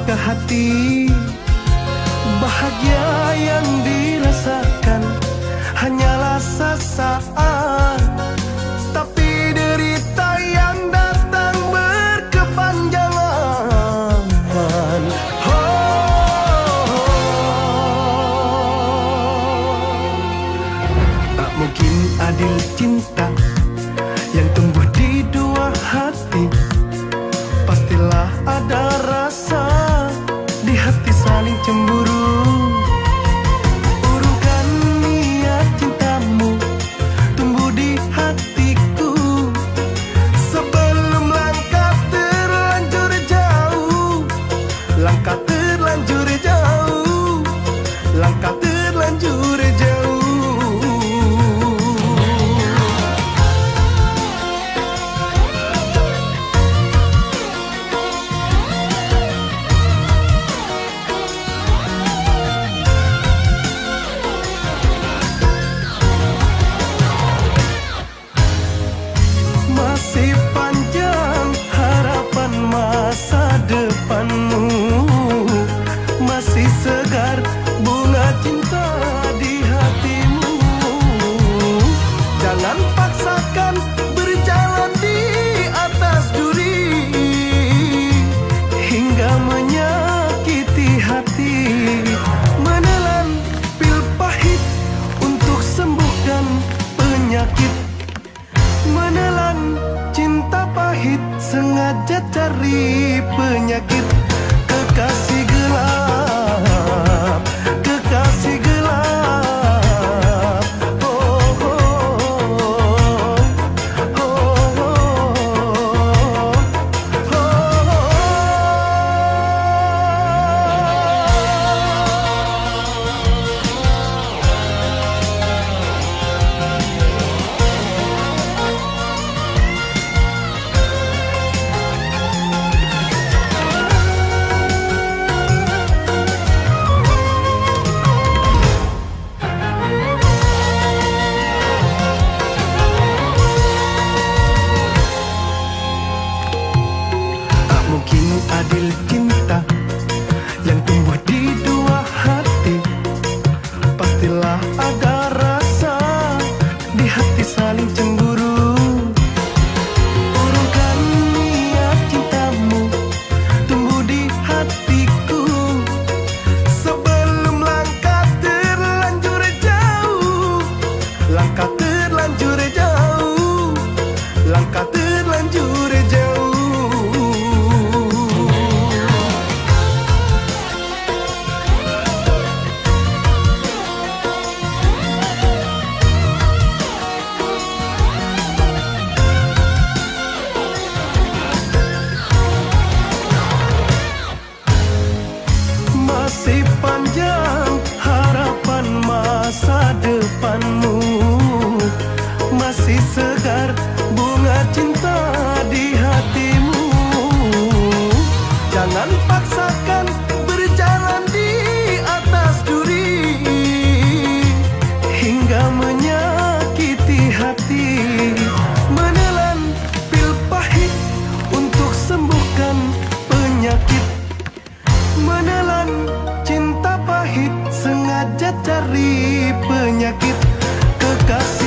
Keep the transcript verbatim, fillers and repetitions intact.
ke hati. Bahagia yang dirasakan hanyalah sesaat, tapi derita yang datang berkepanjangan. Oh, tak mungkin adil cinta yang tumbuh di dua hati. Pastilah ada rasa di hati saling cemburu. Urungkan niat cintamu tumbuh di hatiku, sebelum langkah terlanjur jauh. Langkah terlanjur jauh, langkah terlanjur jauh. Masih panjang harapan masa depanmu, masih segar bunga cinta di hatimu. Jangan paksakan berjalan di atas duri hingga menyakiti hati. Menelan pil pahit untuk sembuhkan penyakit. Menelan cinta pahit sengaja cari penyakit. Kekasih gelap, kekasih gelap. Oh, oh, oh, oh, oh, oh. Mungkin adil cinta yang tumbuh di dua hati. Pastilah ada rasa di hati saling cemburu. Urungkan niat cintamu tumbuh di hatiku, sebelum langkah terlanjur jauh. Langkah terlanjur jauh, langkah terlanjur jauh. Masih panjang harapan masa depanmu, masih segar bunga cinta di hatimu. Jangan paksakan berjalan di atas duri hingga menyakiti hati. Menelan pil pahit untuk sembuhkan penyakit. Menelan cinta pahit sengaja cari penyakit. Kekasih